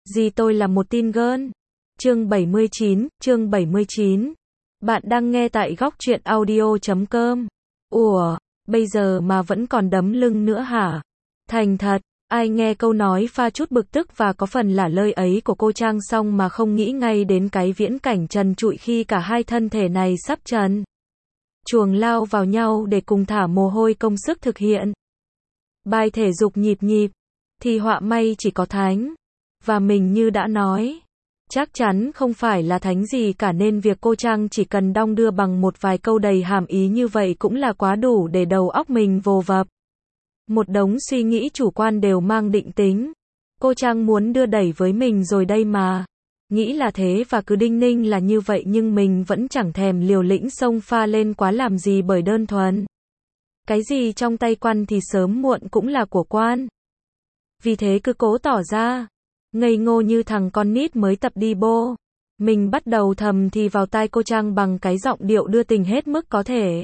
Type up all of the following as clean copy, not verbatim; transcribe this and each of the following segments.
Gì tôi là một teen girl. Chương 79. Bạn đang nghe tại góc truyện audio.com. Ủa, bây giờ mà vẫn còn đấm lưng nữa hả? Thành thật, ai nghe câu nói pha chút bực tức và có phần lả lơi ấy của cô Trang xong mà không nghĩ ngay đến cái viễn cảnh trần trụi khi cả hai thân thể này sắp trần truồng lao vào nhau để cùng thả mồ hôi công sức thực hiện bài thể dục nhịp nhịp, thì họa may chỉ có Thánh. Và mình như đã nói, chắc chắn không phải là Thánh gì cả nên việc cô Trang chỉ cần đong đưa bằng một vài câu đầy hàm ý như vậy cũng là quá đủ để đầu óc mình vồ vập. Một đống suy nghĩ chủ quan đều mang định tính. Cô Trang muốn đưa đẩy với mình rồi đây mà. Nghĩ là thế và cứ đinh ninh là như vậy nhưng mình vẫn chẳng thèm liều lĩnh xông pha lên quá làm gì bởi đơn thuần. Cái gì trong tay Quan thì sớm muộn cũng là của Quan. Vì thế cứ cố tỏ ra ngây ngô như thằng con nít mới tập đi bô. Mình bắt đầu thầm thì vào tai cô Trang bằng cái giọng điệu đưa tình hết mức có thể.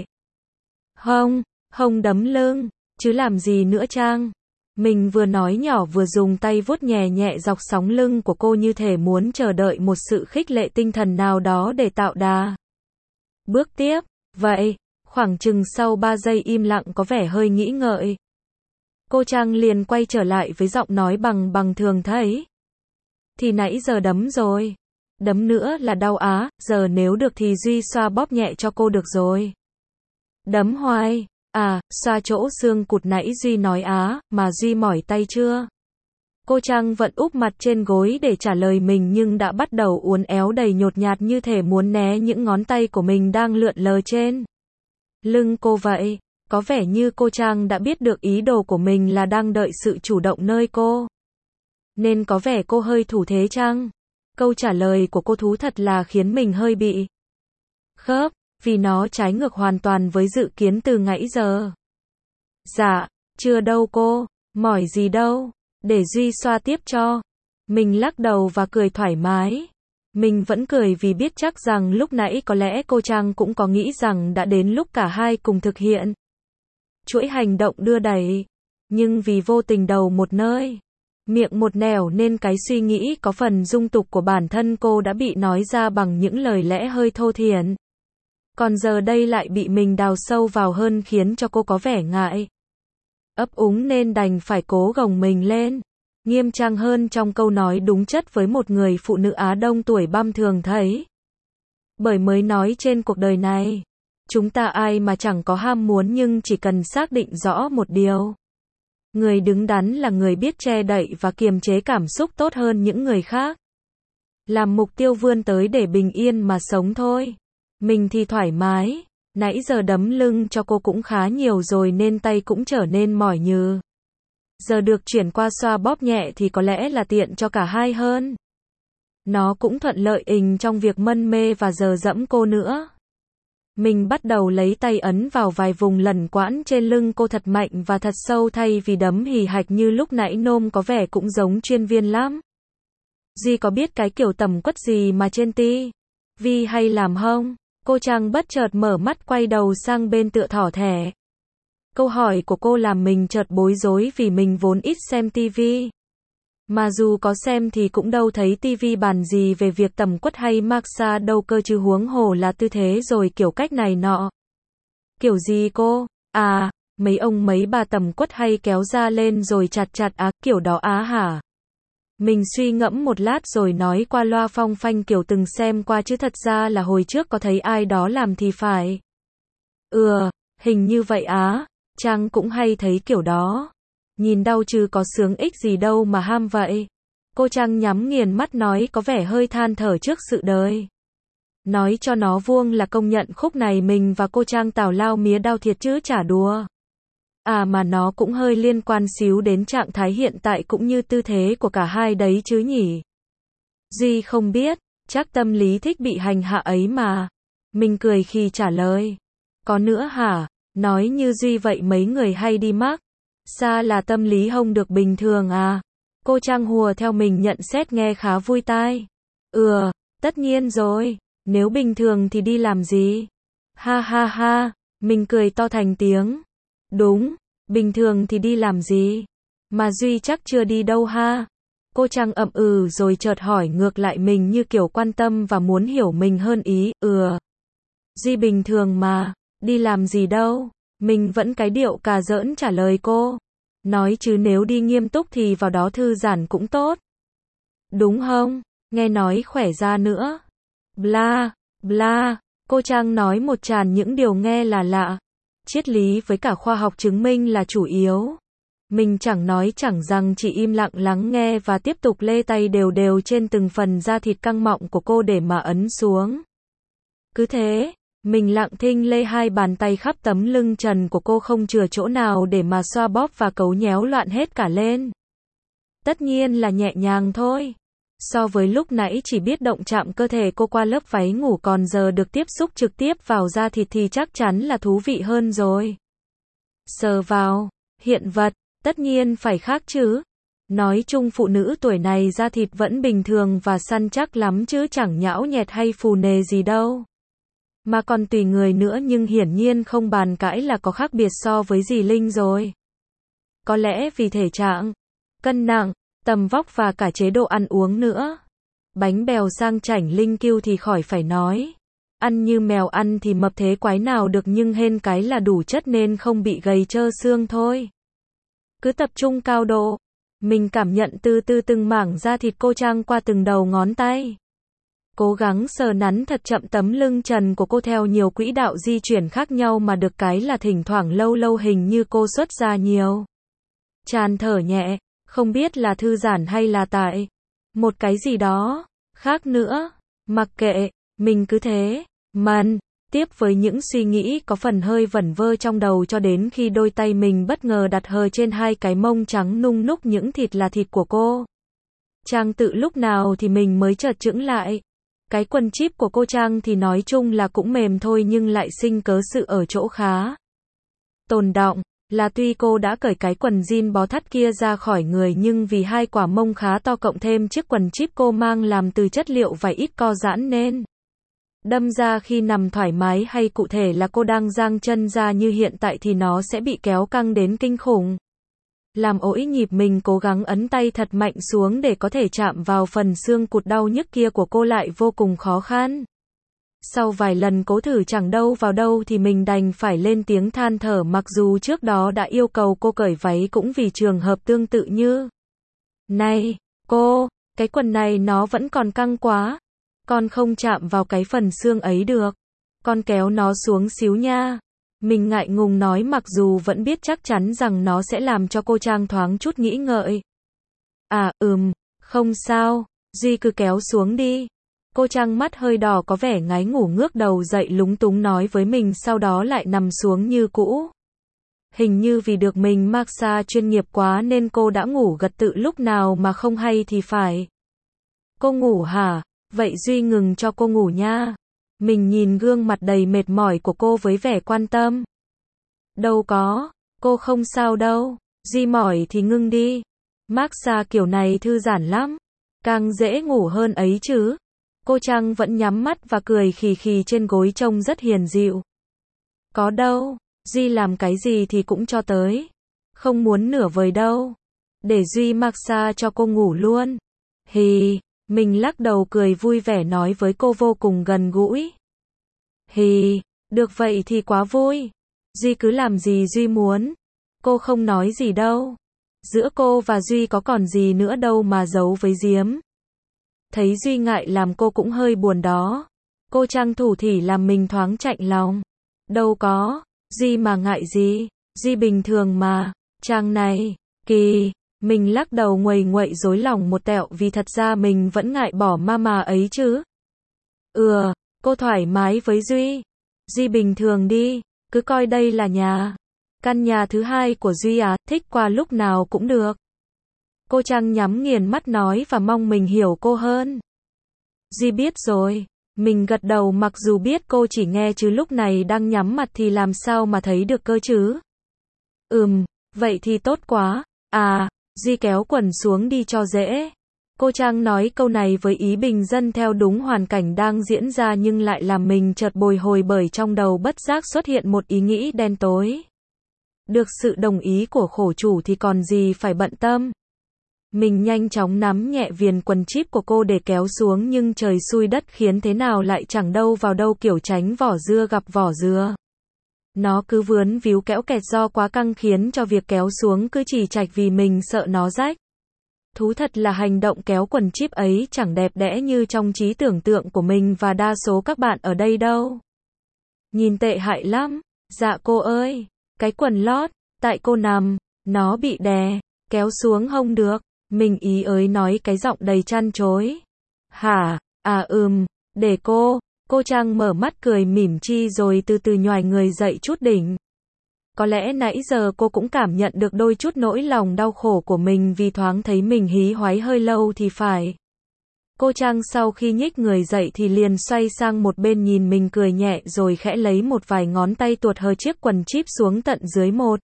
Hông đấm lưng, chứ làm gì nữa Trang. Mình vừa nói nhỏ vừa dùng tay vuốt nhẹ nhẹ dọc sóng lưng của cô như thể muốn chờ đợi một sự khích lệ tinh thần nào đó để tạo đà. Bước tiếp, vậy, khoảng chừng sau 3 giây im lặng có vẻ hơi nghĩ ngợi. Cô Trang liền quay trở lại với giọng nói bằng thường thấy. Thì nãy giờ đấm rồi. Đấm nữa là đau á, giờ nếu được thì Duy xoa bóp nhẹ cho cô được rồi. Đấm hoài. À, xoa chỗ xương cụt nãy Duy nói á, mà Duy mỏi tay chưa? Cô Trang vẫn úp mặt trên gối để trả lời mình nhưng đã bắt đầu uốn éo đầy nhột nhạt như thể muốn né những ngón tay của mình đang lượn lờ trên lưng cô vậy. Có vẻ như cô Trang đã biết được ý đồ của mình là đang đợi sự chủ động nơi cô. Nên có vẻ cô hơi thủ thế chăng? Câu trả lời của cô thú thật là khiến mình hơi bị khớp, vì nó trái ngược hoàn toàn với dự kiến từ nãy giờ. Dạ, chưa đâu cô, mỏi gì đâu, để Duy xoa tiếp cho. Mình lắc đầu và cười thoải mái. Mình vẫn cười vì biết chắc rằng lúc nãy có lẽ cô Trang cũng có nghĩ rằng đã đến lúc cả hai cùng thực hiện chuỗi hành động đưa đẩy. Nhưng vì vô tình đầu một nơi, miệng một nẻo nên cái suy nghĩ có phần dung tục của bản thân cô đã bị nói ra bằng những lời lẽ hơi thô thiển. Còn giờ đây lại bị mình đào sâu vào hơn khiến cho cô có vẻ ngại ấp úng nên đành phải cố gồng mình lên. Nghiêm trang hơn trong câu nói đúng chất với một người phụ nữ Á Đông tuổi băm thường thấy. Bởi mới nói trên cuộc đời này, chúng ta ai mà chẳng có ham muốn nhưng chỉ cần xác định rõ một điều. Người đứng đắn là người biết che đậy và kiềm chế cảm xúc tốt hơn những người khác. Làm mục tiêu vươn tới để bình yên mà sống thôi. Mình thì thoải mái, nãy giờ đấm lưng cho cô cũng khá nhiều rồi nên tay cũng trở nên mỏi nhừ. Giờ được chuyển qua xoa bóp nhẹ thì có lẽ là tiện cho cả hai hơn. Nó cũng thuận lợi trong việc mân mê và giờ dẫm cô nữa. Mình bắt đầu lấy tay ấn vào vài vùng lẩn quãng trên lưng cô thật mạnh và thật sâu thay vì đấm hì hạch như lúc nãy nôm có vẻ cũng giống chuyên viên lắm. Duy có biết cái kiểu tầm quất gì mà trên TV hay làm không? Cô Trang bất chợt mở mắt quay đầu sang bên tựa thỏ thẻ. Câu hỏi của cô làm mình chợt bối rối vì mình vốn ít xem TV. Mà dù có xem thì cũng đâu thấy TV bàn gì về việc tầm quất hay massage đâu cơ chứ huống hồ là tư thế rồi kiểu cách này nọ. Kiểu gì cô? À, mấy ông mấy bà tầm quất hay kéo da lên rồi chặt kiểu đó á hả? Mình suy ngẫm một lát rồi nói qua loa phong phanh kiểu từng xem qua chứ thật ra là hồi trước có thấy ai đó làm thì phải. Hình như vậy á, Trang cũng hay thấy kiểu đó. Nhìn đau chứ có sướng ích gì đâu mà ham vậy. Cô Trang nhắm nghiền mắt nói có vẻ hơi than thở trước sự đời. Nói cho nó vuông là công nhận khúc này mình và cô Trang tào lao mía đau thiệt chứ chả đùa. À mà nó cũng hơi liên quan xíu đến trạng thái hiện tại cũng như tư thế của cả hai đấy chứ nhỉ. Duy không biết, chắc tâm lý thích bị hành hạ ấy mà. Mình cười khi trả lời. Có nữa hả? Nói như Duy vậy mấy người hay đi mắc xa là tâm lý không được bình thường à? Cô Trang hùa theo mình nhận xét nghe khá vui tai. Tất nhiên rồi, nếu bình thường thì đi làm gì? Ha ha ha, mình cười to thành tiếng. Đúng, bình thường thì đi làm gì? Mà Duy chắc chưa đi đâu ha. Cô Trang ậm rồi chợt hỏi ngược lại mình như kiểu quan tâm và muốn hiểu mình hơn ý. Duy bình thường mà, đi làm gì đâu. Mình vẫn cái điệu cà giỡn trả lời cô. Nói chứ nếu đi nghiêm túc thì vào đó thư giãn cũng tốt. Đúng không? Nghe nói khỏe ra nữa. Bla, bla, cô Trang nói một tràn những điều nghe là lạ. Triết lý với cả khoa học chứng minh là chủ yếu. Mình chẳng nói chẳng rằng, chỉ im lặng lắng nghe và tiếp tục lê tay đều đều trên từng phần da thịt căng mọng của cô để mà ấn xuống. Cứ thế, mình lặng thinh lê hai bàn tay khắp tấm lưng trần của cô không chừa chỗ nào để mà xoa bóp và cấu nhéo loạn hết cả lên. Tất nhiên là nhẹ nhàng thôi. So với lúc nãy chỉ biết động chạm cơ thể cô qua lớp váy ngủ, còn giờ được tiếp xúc trực tiếp vào da thịt thì chắc chắn là thú vị hơn rồi. Sờ vào, hiện vật, tất nhiên phải khác chứ. Nói chung phụ nữ tuổi này da thịt vẫn bình thường và săn chắc lắm chứ chẳng nhão nhẹt hay phù nề gì đâu. Mà còn tùy người nữa, nhưng hiển nhiên không bàn cãi là có khác biệt so với dì Linh rồi. Có lẽ vì thể trạng, cân nặng, tầm vóc và cả chế độ ăn uống nữa. Bánh bèo sang chảnh linh kiêu thì khỏi phải nói. Ăn như mèo ăn thì mập thế quái nào được, nhưng hên cái là đủ chất nên không bị gầy trơ xương thôi. Cứ tập trung cao độ. Mình cảm nhận từ từ từng mảng da thịt cô Trang qua từng đầu ngón tay. Cố gắng sờ nắn thật chậm tấm lưng trần của cô theo nhiều quỹ đạo di chuyển khác nhau, mà được cái là thỉnh thoảng lâu lâu hình như cô xuất ra nhiều tràn thở nhẹ, không biết là thư giãn hay là tại một cái gì đó khác nữa. Mặc kệ, mình cứ thế mần tiếp với những suy nghĩ có phần hơi vẩn vơ trong đầu, cho đến khi đôi tay mình bất ngờ đặt hờ trên hai cái mông trắng nung núc những thịt là thịt của cô. Trang tự lúc nào thì mình mới chợt chững lại. Cái quần chíp của cô Trang thì nói chung là cũng mềm thôi, nhưng lại sinh cớ sự ở chỗ khá tồn đọng là tuy cô đã cởi cái quần jean bó thắt kia ra khỏi người, nhưng vì hai quả mông khá to cộng thêm chiếc quần chíp cô mang làm từ chất liệu vải ít co giãn nên đâm ra khi nằm thoải mái, hay cụ thể là cô đang dang chân ra như hiện tại, thì nó sẽ bị kéo căng đến kinh khủng. Làm ỗi nhịp, mình cố gắng ấn tay thật mạnh xuống để có thể chạm vào phần xương cụt đau nhức kia của cô, lại vô cùng khó khăn. Sau vài lần cố thử chẳng đâu vào đâu thì mình đành phải lên tiếng than thở, mặc dù trước đó đã yêu cầu cô cởi váy cũng vì trường hợp tương tự như này. Cô, cái quần này nó vẫn còn căng quá. Con không chạm vào cái phần xương ấy được. Con kéo nó xuống xíu nha. Mình ngại ngùng nói, mặc dù vẫn biết chắc chắn rằng nó sẽ làm cho cô Trang thoáng chút nghĩ ngợi. Không sao, Duy cứ kéo xuống đi. Cô Trang mắt hơi đỏ có vẻ ngái ngủ ngước đầu dậy lúng túng nói với mình, sau đó lại nằm xuống như cũ. Hình như vì được mình massage chuyên nghiệp quá nên cô đã ngủ gật tự lúc nào mà không hay thì phải. Cô ngủ hả? Vậy Duy ngừng cho cô ngủ nha. Mình nhìn gương mặt đầy mệt mỏi của cô với vẻ quan tâm. Đâu có, cô không sao đâu. Duy mỏi thì ngưng đi. Massage kiểu này thư giãn lắm. Càng dễ ngủ hơn ấy chứ. Cô Trang vẫn nhắm mắt và cười khì khì trên gối trông rất hiền dịu. Có đâu, Duy làm cái gì thì cũng cho tới. Không muốn nửa vời đâu. Để Duy massage cho cô ngủ luôn. Hì, mình lắc đầu cười vui vẻ nói với cô vô cùng gần gũi. Hì, được vậy thì quá vui. Duy cứ làm gì Duy muốn. Cô không nói gì đâu. Giữa cô và Duy có còn gì nữa đâu mà giấu với giếm. Thấy Duy ngại làm cô cũng hơi buồn đó. Cô Trang thủ thỉ làm mình thoáng chạnh lòng. Đâu có, Duy mà ngại gì, Duy bình thường mà. Trang này, kỳ, mình lắc đầu nguầy nguậy rối lòng một tẹo, vì thật ra mình vẫn ngại bỏ mama ấy chứ. Cô thoải mái với Duy. Duy bình thường đi, cứ coi đây là nhà. Căn nhà thứ hai của Duy à, thích qua lúc nào cũng được. Cô Trang nhắm nghiền mắt nói và mong mình hiểu cô hơn. Duy biết rồi. Mình gật đầu mặc dù biết cô chỉ nghe chứ lúc này đang nhắm mặt thì làm sao mà thấy được cơ chứ. Vậy thì tốt quá. Duy kéo quần xuống đi cho dễ. Cô Trang nói câu này với ý bình dân theo đúng hoàn cảnh đang diễn ra, nhưng lại làm mình chợt bồi hồi, bởi trong đầu bất giác xuất hiện một ý nghĩ đen tối. Được sự đồng ý của khổ chủ thì còn gì phải bận tâm. Mình nhanh chóng nắm nhẹ viền quần chip của cô để kéo xuống nhưng trời xui đất khiến thế nào lại chẳng đâu vào đâu kiểu tránh vỏ dưa gặp vỏ dừa. Nó cứ vướn víu kéo kẹt do quá căng khiến cho việc kéo xuống cứ chỉ trạch vì mình sợ nó rách. Thú thật là hành động kéo quần chip ấy chẳng đẹp đẽ như trong trí tưởng tượng của mình và đa số các bạn ở đây đâu. Nhìn tệ hại lắm. Dạ cô ơi, cái quần lót, tại cô nằm, nó bị đè, kéo xuống không được. Mình ý ới nói cái giọng đầy trăn trối. Hả, để cô Trang mở mắt cười mỉm chi rồi từ từ nhoài người dậy chút đỉnh. Có lẽ nãy giờ cô cũng cảm nhận được đôi chút nỗi lòng đau khổ của mình vì thoáng thấy mình hí hoáy hơi lâu thì phải. Cô Trang sau khi nhích người dậy thì liền xoay sang một bên nhìn mình cười nhẹ rồi khẽ lấy một vài ngón tay tuột hờ chiếc quần chip xuống tận dưới một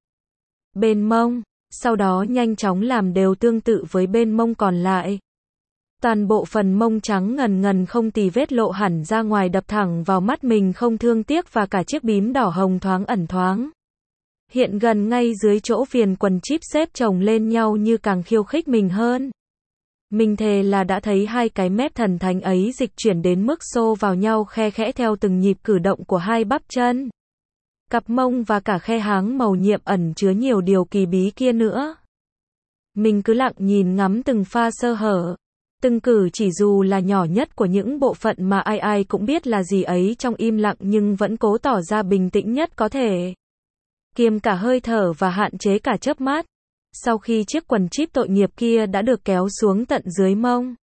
bên mông, sau đó nhanh chóng làm đều tương tự với bên mông còn lại. Toàn bộ phần mông trắng ngần ngần không tì vết lộ hẳn ra ngoài đập thẳng vào mắt mình không thương tiếc và cả chiếc bím đỏ hồng thoáng ẩn thoáng hiện gần ngay dưới chỗ viền quần chip xếp chồng lên nhau như càng khiêu khích mình hơn. Mình thề là đã thấy hai cái mép thần thánh ấy dịch chuyển đến mức xô vào nhau khe khẽ theo từng nhịp cử động của hai bắp chân, cặp mông và cả khe háng màu nhiệm ẩn chứa nhiều điều kỳ bí kia nữa. Mình cứ lặng nhìn ngắm từng pha sơ hở, từng cử chỉ dù là nhỏ nhất của những bộ phận mà ai ai cũng biết là gì ấy trong im lặng nhưng vẫn cố tỏ ra bình tĩnh nhất có thể. Kiềm cả hơi thở và hạn chế cả chớp mắt. Sau khi chiếc quần chip tội nghiệp kia đã được kéo xuống tận dưới mông,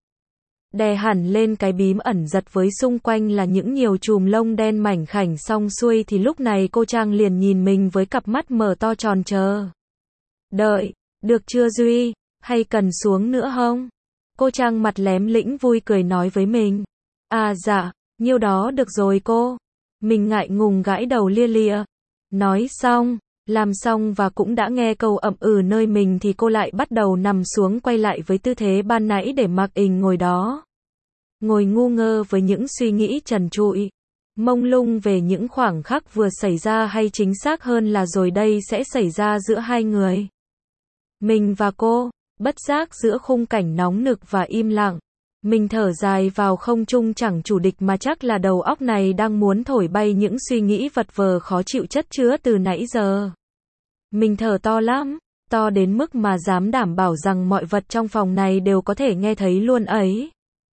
đè hẳn lên cái bím ẩn giật với xung quanh là những nhiều chùm lông đen mảnh khảnh xong xuôi thì lúc này cô Trang liền nhìn mình với cặp mắt mở to tròn chờ đợi. Được chưa Duy? Hay cần xuống nữa không? Cô Trang mặt lém lĩnh vui cười nói với mình. À dạ, nhiêu đó được rồi cô. Mình ngại ngùng gãi đầu lia lịa. Nói xong, làm xong và cũng đã nghe câu ậm ừ nơi mình thì cô lại bắt đầu nằm xuống quay lại với tư thế ban nãy để mặc ình ngồi đó. Ngồi ngu ngơ với những suy nghĩ trần trụi, mông lung về những khoảng khắc vừa xảy ra hay chính xác hơn là rồi đây sẽ xảy ra giữa hai người. Mình và cô, bất giác giữa khung cảnh nóng nực và im lặng. Mình thở dài vào không trung chẳng chủ địch mà chắc là đầu óc này đang muốn thổi bay những suy nghĩ vật vờ khó chịu chất chứa từ nãy giờ. Mình thở to lắm, to đến mức mà dám đảm bảo rằng mọi vật trong phòng này đều có thể nghe thấy luôn ấy.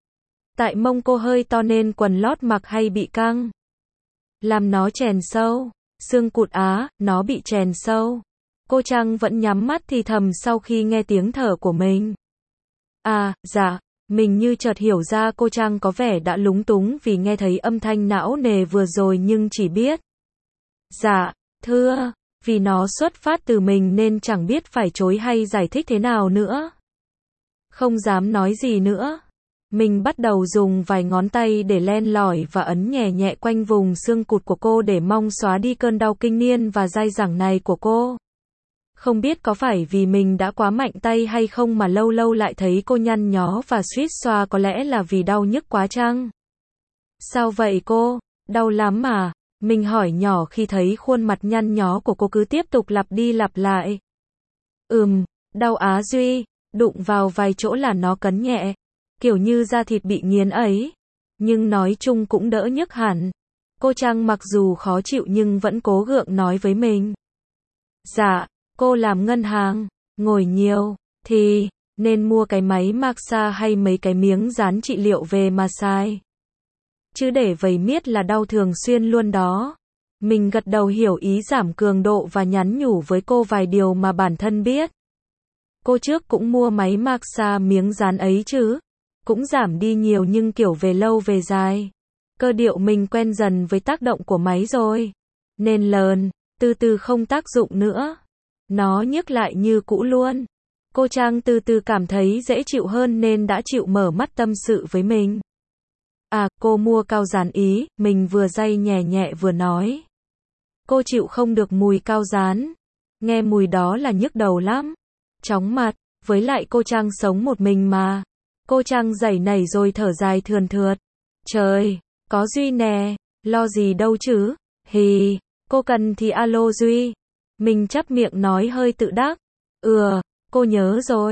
Tại mông cô hơi to nên quần lót mặc hay bị căng, làm nó chèn sâu, xương cụt nó bị chèn sâu. Cô Trang vẫn nhắm mắt thì thầm sau khi nghe tiếng thở của mình. À, dạ. Mình như chợt hiểu ra cô Trang có vẻ đã lúng túng vì nghe thấy âm thanh não nề vừa rồi nhưng chỉ biết. Dạ, thưa, vì nó xuất phát từ mình nên chẳng biết phải chối hay giải thích thế nào nữa. Không dám nói gì nữa. Mình bắt đầu dùng vài ngón tay để len lỏi và ấn nhẹ nhẹ quanh vùng xương cụt của cô để mong xóa đi cơn đau kinh niên và dai dẳng này của cô. Không biết có phải vì mình đã quá mạnh tay hay không mà lâu lâu lại thấy cô nhăn nhó và suýt xoa, có lẽ là vì đau nhức quá chăng? Sao vậy cô? Đau lắm à? Mình hỏi nhỏ khi thấy khuôn mặt nhăn nhó của cô cứ tiếp tục lặp đi lặp lại. Đau á Duy, đụng vào vài chỗ là nó cấn nhẹ, kiểu như da thịt bị nghiến ấy. Nhưng nói chung cũng đỡ nhức hẳn. Cô Trang mặc dù khó chịu nhưng vẫn cố gượng nói với mình. Dạ. Cô làm ngân hàng, ngồi nhiều, thì nên mua cái máy massage hay mấy cái miếng dán trị liệu về mà xài. Chứ để vầy miết là đau thường xuyên luôn đó. Mình gật đầu hiểu ý giảm cường độ và nhắn nhủ với cô vài điều mà bản thân biết. Cô trước cũng mua máy massage miếng dán ấy chứ. Cũng giảm đi nhiều nhưng kiểu về lâu về dài. Cơ điệu mình quen dần với tác động của máy rồi. Nên từ từ không tác dụng nữa. Nó nhức lại như cũ luôn. Cô Trang từ từ cảm thấy dễ chịu hơn nên đã chịu mở mắt tâm sự với mình. À, cô mua cao dán ý, mình vừa day nhẹ nhẹ vừa nói. Cô chịu không được mùi cao dán. Nghe mùi đó là nhức đầu lắm. Chóng mặt, với lại cô Trang sống một mình mà. Cô Trang giãy nảy rồi thở dài thườn thượt. Trời, có Duy nè, lo gì đâu chứ. Hì, cô cần thì alo Duy. Mình chắp miệng nói hơi tự đắc. Cô nhớ rồi.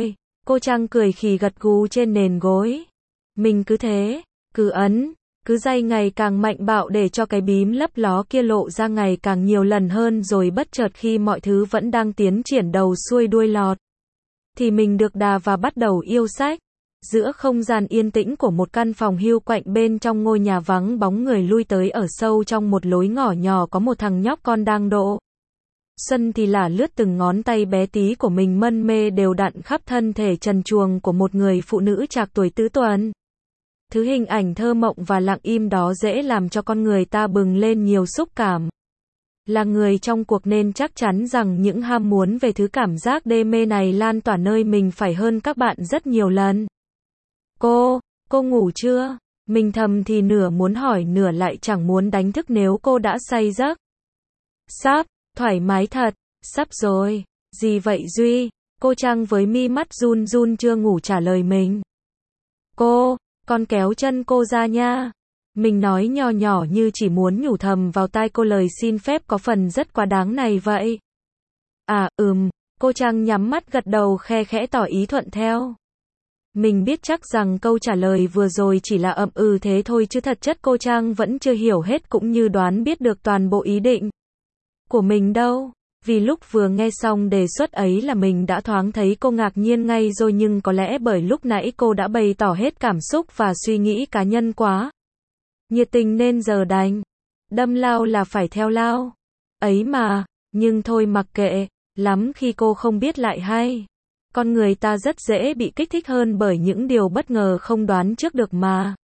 Cô Trang cười khì gật gù trên nền gối. Mình cứ thế, cứ ấn, cứ day ngày càng mạnh bạo để cho cái bím lấp ló kia lộ ra ngày càng nhiều lần hơn, rồi bất chợt khi mọi thứ vẫn đang tiến triển đầu xuôi đuôi lọt, thì mình được đà và bắt đầu yêu sách. Giữa không gian yên tĩnh của một căn phòng hiu quạnh bên trong ngôi nhà vắng bóng người lui tới, ở sâu trong một lối ngõ nhỏ có một thằng nhóc con đang độ xuân thì lả lướt từng ngón tay bé tí của mình mân mê đều đặn khắp thân thể trần truồng của một người phụ nữ trạc tuổi tứ tuần. Thứ hình ảnh thơ mộng và lặng im đó dễ làm cho con người ta bừng lên nhiều xúc cảm. Là người trong cuộc nên chắc chắn rằng những ham muốn về thứ cảm giác đê mê này lan tỏa nơi mình phải hơn các bạn rất nhiều lần. Cô ngủ chưa? Mình thầm thì nửa muốn hỏi nửa lại chẳng muốn đánh thức nếu cô đã say giấc. Sắp, thoải mái thật, sắp rồi. Gì vậy Duy? Cô Trang với mi mắt run run chưa ngủ trả lời mình. Con kéo chân cô ra nha. Mình nói nho nhỏ như chỉ muốn nhủ thầm vào tai cô lời xin phép có phần rất quá đáng này vậy. Cô Trang nhắm mắt gật đầu khe khẽ tỏ ý thuận theo. Mình biết chắc rằng câu trả lời vừa rồi chỉ là thế thôi, chứ thật chất cô Trang vẫn chưa hiểu hết cũng như đoán biết được toàn bộ ý định của mình đâu. Vì lúc vừa nghe xong đề xuất ấy là mình đã thoáng thấy cô ngạc nhiên ngay rồi, nhưng có lẽ bởi lúc nãy cô đã bày tỏ hết cảm xúc và suy nghĩ cá nhân quá nhiệt tình nên giờ đành đâm lao là phải theo lao. Ấy mà, nhưng thôi mặc kệ, lắm khi cô không biết lại hay. Con người ta rất dễ bị kích thích hơn bởi những điều bất ngờ không đoán trước được mà.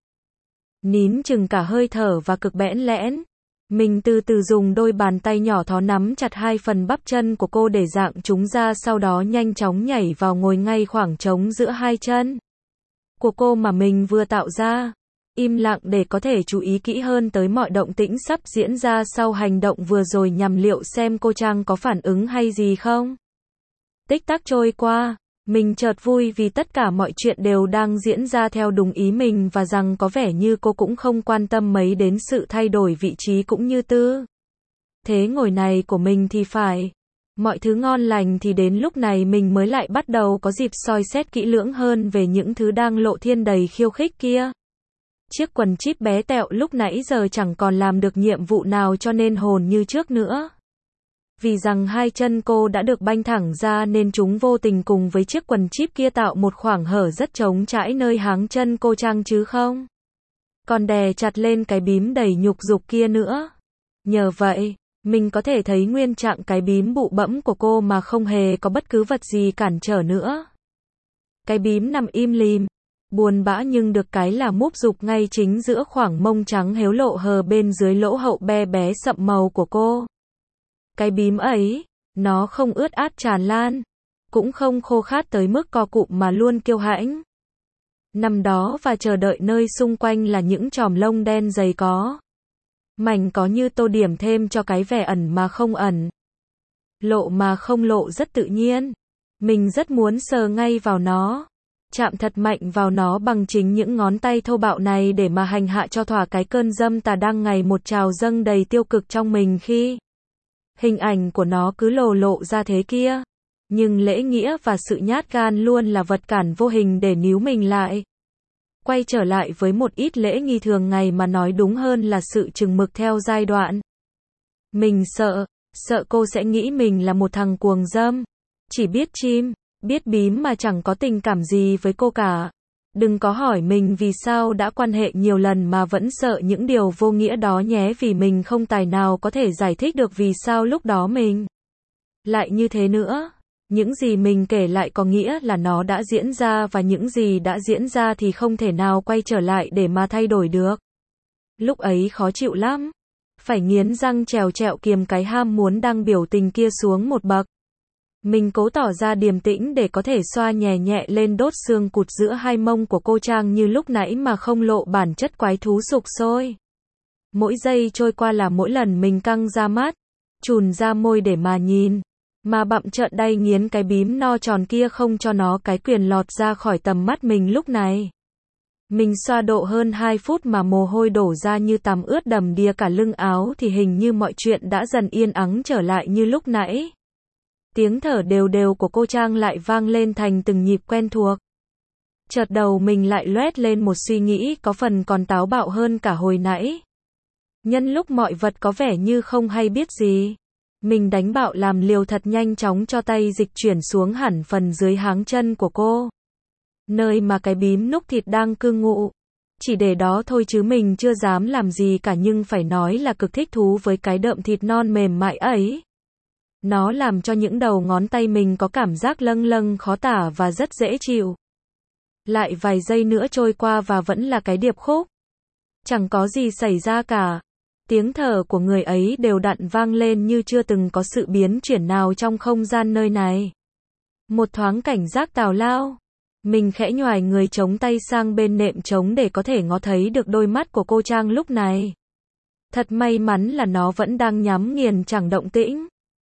Nín chừng cả hơi thở và cực bẽn lẽn, mình từ từ dùng đôi bàn tay nhỏ thó nắm chặt hai phần bắp chân của cô để dạng chúng ra, sau đó nhanh chóng nhảy vào ngồi ngay khoảng trống giữa hai chân của cô mà mình vừa tạo ra. Im lặng để có thể chú ý kỹ hơn tới mọi động tĩnh sắp diễn ra sau hành động vừa rồi, nhằm liệu xem cô Trang có phản ứng hay gì không. Tích tắc trôi qua, mình chợt vui vì tất cả mọi chuyện đều đang diễn ra theo đúng ý mình, và rằng có vẻ như cô cũng không quan tâm mấy đến sự thay đổi vị trí cũng như tư thế ngồi này của mình thì phải. Mọi thứ ngon lành thì đến lúc này mình mới lại bắt đầu có dịp soi xét kỹ lưỡng hơn về những thứ đang lộ thiên đầy khiêu khích kia. Chiếc quần chip bé tẹo lúc nãy giờ chẳng còn làm được nhiệm vụ nào cho nên hồn như trước nữa. Vì rằng hai chân cô đã được banh thẳng ra nên chúng vô tình cùng với chiếc quần chip kia tạo một khoảng hở rất trống trải nơi háng chân cô Trang chứ không còn đè chặt lên cái bím đầy nhục dục kia nữa. Nhờ vậy, mình có thể thấy nguyên trạng cái bím bụ bẫm của cô mà không hề có bất cứ vật gì cản trở nữa. Cái bím nằm im lìm, buồn bã, nhưng được cái là múp dục ngay chính giữa khoảng mông trắng héo lộ hờ bên dưới lỗ hậu be bé sậm màu của cô. Cái bím ấy, nó không ướt át tràn lan, cũng không khô khát tới mức co cụm mà luôn kiêu hãnh nằm đó và chờ đợi, nơi xung quanh là những chòm lông đen dày có mảnh có như tô điểm thêm cho cái vẻ ẩn mà không ẩn, lộ mà không lộ rất tự nhiên. Mình rất muốn sờ ngay vào nó, chạm thật mạnh vào nó bằng chính những ngón tay thô bạo này để mà hành hạ cho thỏa cái cơn dâm tà đang ngày một trào dâng đầy tiêu cực trong mình khi hình ảnh của nó cứ lộ ra thế kia. Nhưng lễ nghĩa và sự nhát gan luôn là vật cản vô hình để níu mình lại. Quay trở lại với một ít lễ nghi thường ngày, mà nói đúng hơn là sự chừng mực theo giai đoạn. Mình sợ cô sẽ nghĩ mình là một thằng cuồng dâm, chỉ biết chim, biết bím mà chẳng có tình cảm gì với cô cả. Đừng có hỏi mình vì sao đã quan hệ nhiều lần mà vẫn sợ những điều vô nghĩa đó nhé, vì mình không tài nào có thể giải thích được vì sao lúc đó mình lại như thế nữa. Những gì mình kể lại có nghĩa là nó đã diễn ra, và những gì đã diễn ra thì không thể nào quay trở lại để mà thay đổi được. Lúc ấy khó chịu lắm, phải nghiến răng trèo trẹo kiềm cái ham muốn đang biểu tình kia xuống một bậc. Mình cố tỏ ra điềm tĩnh để có thể xoa nhẹ nhẹ lên đốt xương cụt giữa hai mông của cô Trang như lúc nãy mà không lộ bản chất quái thú sục sôi. Mỗi giây trôi qua là mỗi lần mình căng ra mắt, chùn ra môi để mà nhìn, mà bặm trợn đay nghiến cái bím no tròn kia không cho nó cái quyền lọt ra khỏi tầm mắt mình lúc này. Mình xoa độ hơn 2 phút mà mồ hôi đổ ra như tắm ướt đầm đìa cả lưng áo thì hình như mọi chuyện đã dần yên ắng trở lại như lúc nãy. Tiếng thở đều đều của cô Trang lại vang lên thành từng nhịp quen thuộc. Chợt đầu mình lại loét lên một suy nghĩ có phần còn táo bạo hơn cả hồi nãy. Nhân lúc mọi vật có vẻ như không hay biết gì, mình đánh bạo làm liều thật nhanh chóng cho tay dịch chuyển xuống hẳn phần dưới háng chân của cô. Nơi mà cái bím núc thịt đang cư ngụ. Chỉ để đó thôi chứ mình chưa dám làm gì cả, nhưng phải nói là cực thích thú với cái đợm thịt non mềm mại ấy. Nó làm cho những đầu ngón tay mình có cảm giác lâng lâng khó tả và rất dễ chịu. Lại vài giây nữa trôi qua và vẫn là cái điệp khúc. Chẳng có gì xảy ra cả. Tiếng thở của người ấy đều đặn vang lên như chưa từng có sự biến chuyển nào trong không gian nơi này. Một thoáng cảnh giác tào lao. Mình khẽ nhoài người chống tay sang bên nệm trống để có thể ngó thấy được đôi mắt của cô Trang lúc này. Thật may mắn là nó vẫn đang nhắm nghiền chẳng động tĩnh.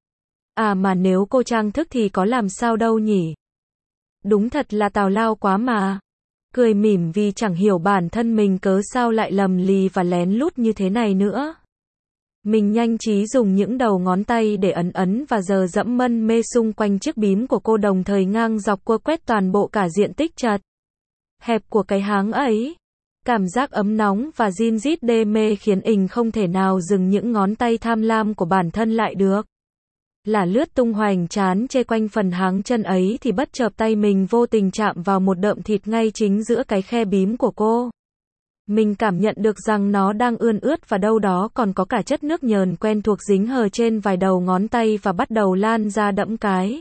À mà nếu cô Trang thức thì có làm sao đâu nhỉ? Đúng thật là tào lao quá mà. Cười mỉm vì chẳng hiểu bản thân mình cớ sao lại lầm lì và lén lút như thế này nữa. Mình nhanh trí dùng những đầu ngón tay để ấn và giờ dẫm mân mê xung quanh chiếc bím của cô, đồng thời ngang dọc cua quét toàn bộ cả diện tích chật hẹp của cái háng ấy. Cảm giác ấm nóng và rin rít đê mê khiến mình không thể nào dừng những ngón tay tham lam của bản thân lại được. Là lướt tung hoành trán chê quanh phần háng chân ấy thì bất chợt tay mình vô tình chạm vào một đợm thịt ngay chính giữa cái khe bím của cô. Mình cảm nhận được rằng nó đang ươn ướt và đâu đó còn có cả chất nước nhờn quen thuộc dính hờ trên vài đầu ngón tay và bắt đầu lan ra đẫm cái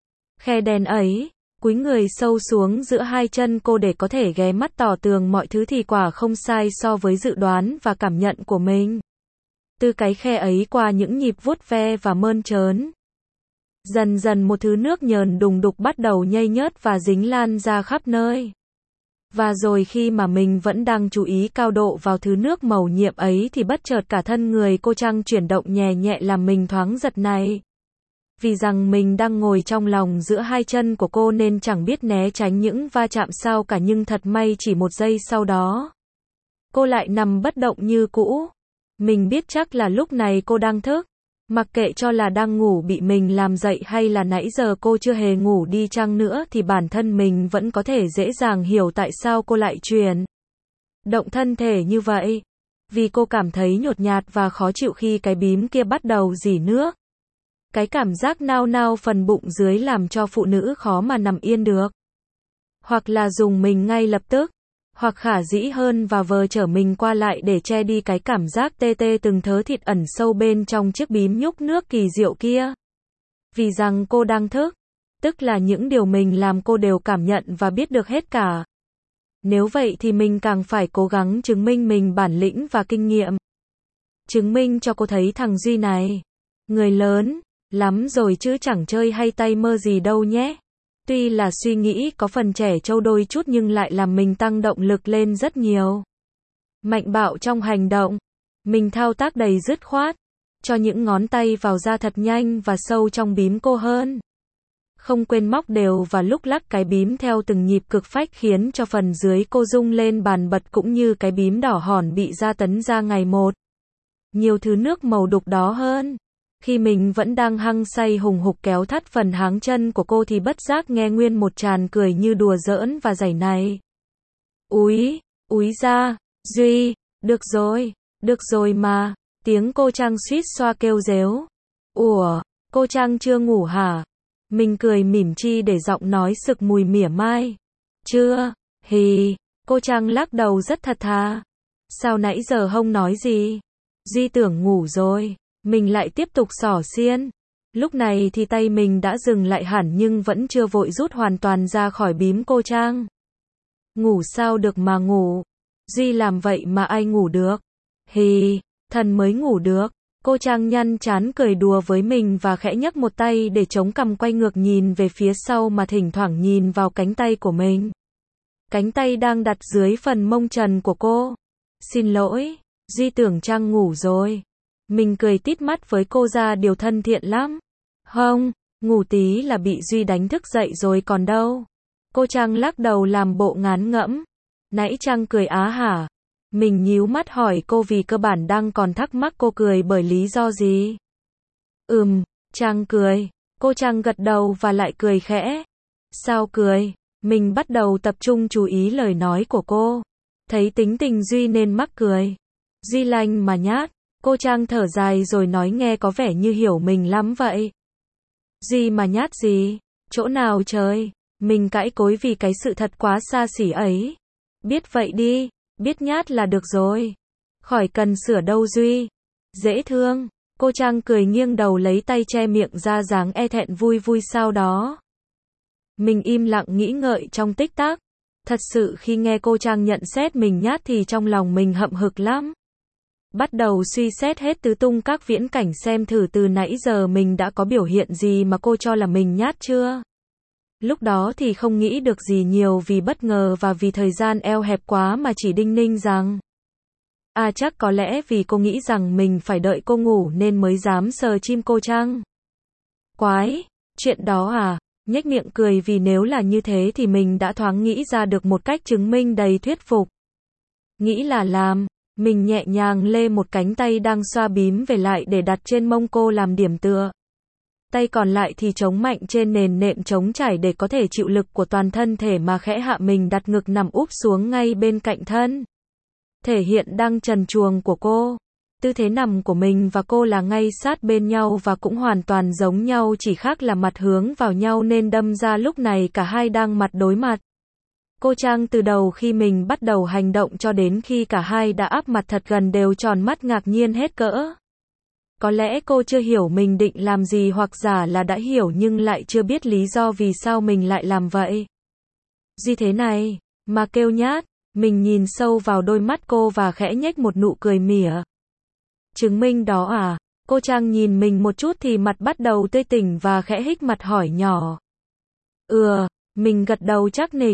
khe đen ấy. Cúi người sâu xuống giữa hai chân cô để có thể ghé mắt tỏ tường mọi thứ thì quả không sai so với dự đoán và cảm nhận của mình. Từ cái khe ấy qua những nhịp vuốt ve và mơn trớn. Dần dần một thứ nước nhờn đùng đục bắt đầu nhây nhớt và dính lan ra khắp nơi. Và rồi khi mà mình vẫn đang chú ý cao độ vào thứ nước màu nhiệm ấy thì bất chợt cả thân người cô Trang chuyển động nhẹ nhẹ làm mình thoáng giật này. Vì rằng mình đang ngồi trong lòng giữa hai chân của cô nên chẳng biết né tránh những va chạm sao cả, nhưng thật may chỉ một giây sau đó cô lại nằm bất động như cũ. Mình biết chắc là lúc này cô đang thức. Mặc kệ cho là đang ngủ bị mình làm dậy hay là nãy giờ cô chưa hề ngủ đi chăng nữa thì bản thân mình vẫn có thể dễ dàng hiểu tại sao cô lại chuyển động thân thể như vậy. Vì cô cảm thấy nhột nhạt và khó chịu khi cái bím kia bắt đầu rỉ nước. Cái cảm giác nao nao phần bụng dưới làm cho phụ nữ khó mà nằm yên được. Hoặc là dùng mình ngay lập tức. Hoặc khả dĩ hơn và vờ trở mình qua lại để che đi cái cảm giác tê tê từng thớ thịt ẩn sâu bên trong chiếc bím nhúc nước kỳ diệu kia. Vì rằng cô đang thức. Tức là những điều mình làm cô đều cảm nhận và biết được hết cả. Nếu vậy thì mình càng phải cố gắng chứng minh mình bản lĩnh và kinh nghiệm. Chứng minh cho cô thấy thằng Duy này. Người lớn lắm rồi chứ chẳng chơi hay tay mơ gì đâu nhé. Tuy là suy nghĩ có phần trẻ trâu đôi chút nhưng lại làm mình tăng động lực lên rất nhiều. Mạnh bạo trong hành động. Mình thao tác đầy dứt khoát. Cho những ngón tay vào da thật nhanh và sâu trong bím cô hơn. Không quên móc đều và lúc lắc cái bím theo từng nhịp cực phách khiến cho phần dưới cô rung lên bàn bật, cũng như cái bím đỏ hòn bị gia tấn ra ngày một. Nhiều thứ nước màu đục đó hơn. Khi mình vẫn đang hăng say hùng hục kéo thắt phần háng chân của cô thì bất giác nghe nguyên một tràng cười như đùa giỡn và giảy này. Úi, úi ra, Duy, được rồi mà, tiếng cô Trang suýt xoa kêu réo. Ủa, cô Trang chưa ngủ hả? Mình cười mỉm chi để giọng nói sực mùi mỉa mai. Chưa, hì, cô Trang lắc đầu rất thật thà. Sao nãy giờ không nói gì? Duy tưởng ngủ rồi. Mình lại tiếp tục xỏ xiên. Lúc này thì tay mình đã dừng lại hẳn nhưng vẫn chưa vội rút hoàn toàn ra khỏi bím cô Trang. Ngủ sao được mà ngủ. Duy làm vậy mà ai ngủ được. Hì, thần mới ngủ được. Cô Trang nhăn trán cười đùa với mình và khẽ nhấc một tay để chống cằm quay ngược nhìn về phía sau mà thỉnh thoảng nhìn vào cánh tay của mình. Cánh tay đang đặt dưới phần mông trần của cô. Xin lỗi, Duy tưởng Trang ngủ rồi. Mình cười tít mắt với cô ra điều thân thiện lắm. Không, ngủ tí là bị Duy đánh thức dậy rồi còn đâu. Cô Trang lắc đầu làm bộ ngán ngẫm. Nãy Trang cười á hả? Mình nhíu mắt hỏi cô vì cơ bản đang còn thắc mắc cô cười bởi lý do gì. Trang cười. Cô Trang gật đầu và lại cười khẽ. Sao cười? Mình bắt đầu tập trung chú ý lời nói của cô. Thấy tính tình Duy nên mắc cười. Duy lanh mà nhát. Cô Trang thở dài rồi nói nghe có vẻ như hiểu mình lắm vậy. Duy mà nhát gì? Chỗ nào trời? Mình cãi cối vì cái sự thật quá xa xỉ ấy. Biết vậy đi, biết nhát là được rồi. Khỏi cần sửa đâu Duy. Dễ thương. Cô Trang cười nghiêng đầu lấy tay che miệng ra dáng e thẹn vui vui sau đó. Mình im lặng nghĩ ngợi trong tích tắc. Thật sự khi nghe cô Trang nhận xét mình nhát thì trong lòng mình hậm hực lắm. Bắt đầu suy xét hết tứ tung các viễn cảnh xem thử từ nãy giờ mình đã có biểu hiện gì mà cô cho là mình nhát chưa. Lúc đó thì không nghĩ được gì nhiều vì bất ngờ và vì thời gian eo hẹp quá mà chỉ đinh ninh rằng. Chắc có lẽ vì cô nghĩ rằng mình phải đợi cô ngủ nên mới dám sờ chim cô chăng? Quái, chuyện đó à? Nhếch miệng cười vì nếu là như thế thì mình đã thoáng nghĩ ra được một cách chứng minh đầy thuyết phục. Nghĩ là làm, mình nhẹ nhàng lê một cánh tay đang xoa bím về lại để đặt trên mông cô làm điểm tựa. Tay còn lại thì chống mạnh trên nền nệm trống trải để có thể chịu lực của toàn thân thể mà khẽ hạ mình đặt ngực nằm úp xuống ngay bên cạnh thân. Thể hiện đang trần truồng của cô. Tư thế nằm của mình và cô là ngay sát bên nhau và cũng hoàn toàn giống nhau chỉ khác là mặt hướng vào nhau nên đâm ra lúc này cả hai đang mặt đối mặt. Cô Trang từ đầu khi mình bắt đầu hành động cho đến khi cả hai đã áp mặt thật gần đều tròn mắt ngạc nhiên hết cỡ. Có lẽ cô chưa hiểu mình định làm gì hoặc giả là đã hiểu nhưng lại chưa biết lý do vì sao mình lại làm vậy. Gì thế này, mà kêu nhát, mình nhìn sâu vào đôi mắt cô và khẽ nhếch một nụ cười mỉa. Chứng minh đó à? Cô Trang nhìn mình một chút thì mặt bắt đầu tươi tỉnh và khẽ hích mặt hỏi nhỏ. Mình gật đầu chắc nịch.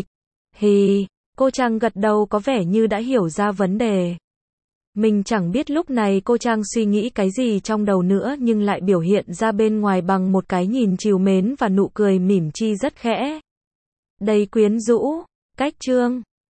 Cô Trang gật đầu có vẻ như đã hiểu ra vấn đề. Mình chẳng biết lúc này cô Trang suy nghĩ cái gì trong đầu nữa nhưng lại biểu hiện ra bên ngoài bằng một cái nhìn trìu mến và nụ cười mỉm chi rất khẽ. Đầy quyến rũ, cách trương.